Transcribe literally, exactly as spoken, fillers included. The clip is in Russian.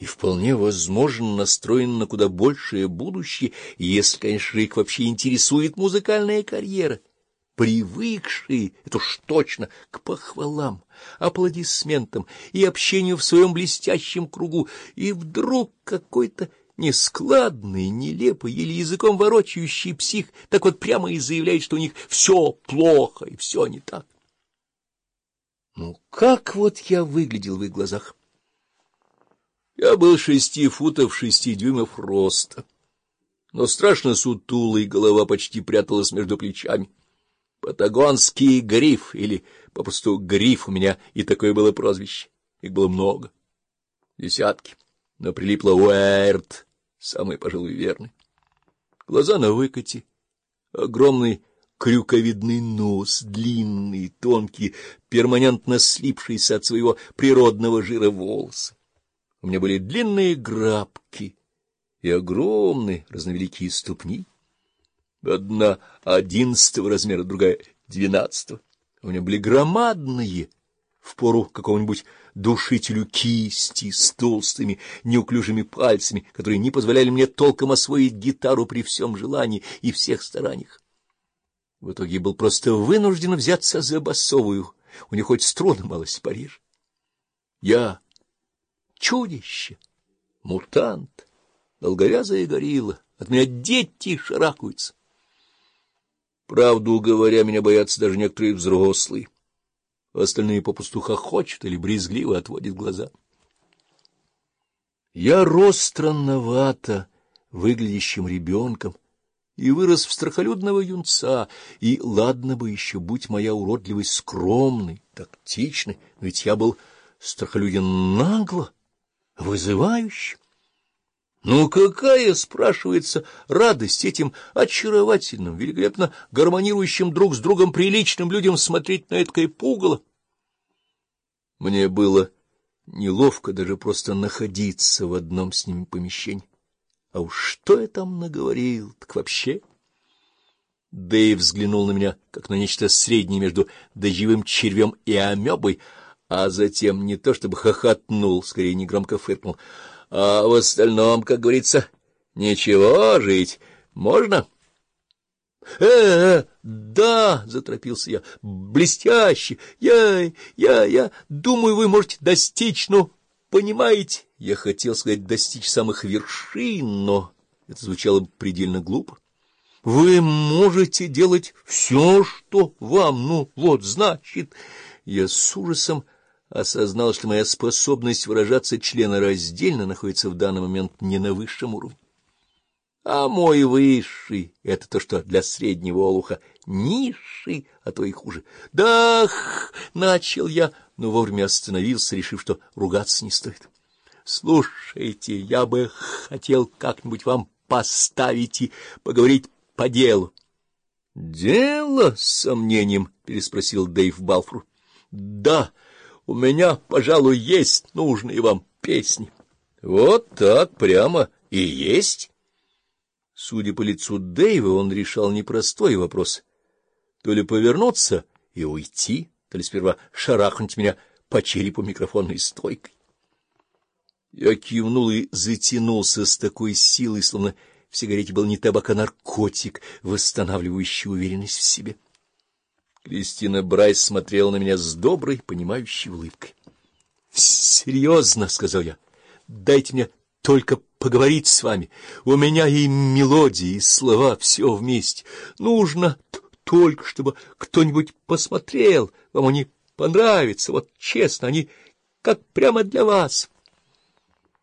и вполне возможно настроены на куда большее будущее, если, конечно, их вообще интересует музыкальная карьера. Привыкшие, это уж точно, к похвалам, аплодисментам и общению в своем блестящем кругу, и вдруг какой-то нескладный, нелепый, еле языком ворочающий псих так вот прямо и заявляет, что у них все плохо и все не так. Ну, как вот я выглядел в их глазах? Я был шести футов шести дюймов роста, но страшно сутулый, голова почти пряталась между плечами. Патагонский гриф, или попросту гриф, у меня и такое было прозвище. Их было много, десятки, но прилипло Уэрт, самый, пожалуй, верный. Глаза на выкате, огромный крюковидный нос, длинный, тонкий, перманентно слипшийся от своего природного жира волосы. У меня были длинные грабки и огромные разновеликие ступни. Одна одиннадцатого размера, другая двенадцатого. У меня были громадные, впору какому-нибудь душителю кисти с толстыми, неуклюжими пальцами, которые не позволяли мне толком освоить гитару при всем желании и всех стараниях. В итоге я был просто вынужден взяться за басовую, у них хоть струны малость в Париже. Я чудище, мутант, долговязая горилла, от меня дети шарахаются. Правду говоря, меня боятся даже некоторые взрослые. Остальные попусту хохочут или брезгливо отводят глаза. Я рос странновато, выглядящим ребенком, и вырос в страхолюдного юнца, и ладно бы еще, будь моя уродливость скромной, тактичной, но ведь я был страхолюден нагло, вызывающе. Ну, какая, спрашивается, радость этим очаровательным, великолепно гармонирующим друг с другом приличным людям смотреть на эткое пугало? Мне было неловко даже просто находиться в одном с ними помещении. А уж что я там наговорил, так вообще... Дэйв взглянул на меня, как на нечто среднее между дождевым червем и амебой, а затем не то чтобы хохотнул, скорее негромко фыркнул. А в остальном, как говорится, ничего, жить можно? Э, -э да, заторопился я. Блестяще. Я я я думаю, вы можете достичь, ну, понимаете? Я хотел сказать достичь самых вершин, но это звучало предельно глупо. Вы можете делать все, что вам, ну, вот, значит, я с ужасом осознал, что моя способность выражаться членораздельно находится в данный момент не на высшем уровне. А мой высший — это то, что для среднего олуха низший, а то и хуже. Да, начал я, но вовремя остановился, решив, что ругаться не стоит. Слушайте, я бы хотел как-нибудь вам поставить и поговорить по делу. — Дело? — с сомнением переспросил Дэйв Балфур. — Да. У меня, пожалуй, есть нужные вам песни. Вот так прямо и есть. Судя по лицу Дэйва, он решал непростой вопрос. То ли повернуться и уйти, то ли сперва шарахнуть меня по черепу микрофонной стойкой. Я кивнул и затянулся с такой силой, словно в сигарете был не табак, а наркотик, восстанавливающий уверенность в себе. Кристина Брайс смотрела на меня с доброй, понимающей улыбкой. — Серьезно, — сказал я, — дайте мне только поговорить с вами. У меня и мелодии, и слова, все вместе. Нужно только, чтобы кто-нибудь посмотрел. Вам они понравятся, вот честно, они как прямо для вас.